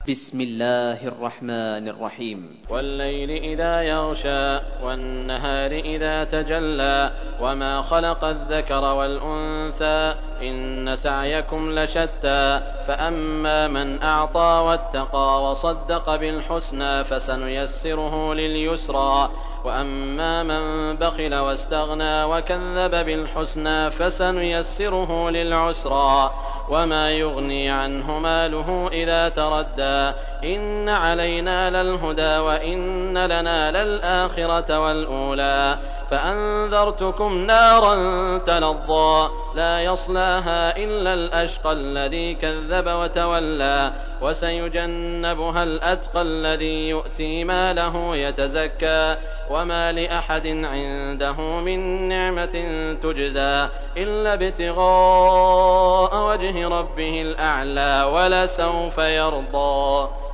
بسم الله الرحمن الرحيم. والليل إذا يغشى والنهار إذا تجلى وما خلق الذكر والأنثى إن سعيكم لشتى فأما من أعطى واتقى وصدق بالحسنى فسنيسره لليسرى وأما من بخل واستغنى وكذب بالحسنى فسنيسره للعسرى وما يغني عنه ماله إذا تردى إن علينا للهدى وإن لنا للآخرة والأولى فأنذرتكم نارا تلظى لا يصلاها إلا الأشقى الذي كذب وتولى وسيجنبها الأتقى الذي يؤتي ماله يتزكى وما لأحد عنده من نعمة تجزى إلا ابتغاء وجه ربه الأعلى ولسوف يرضى.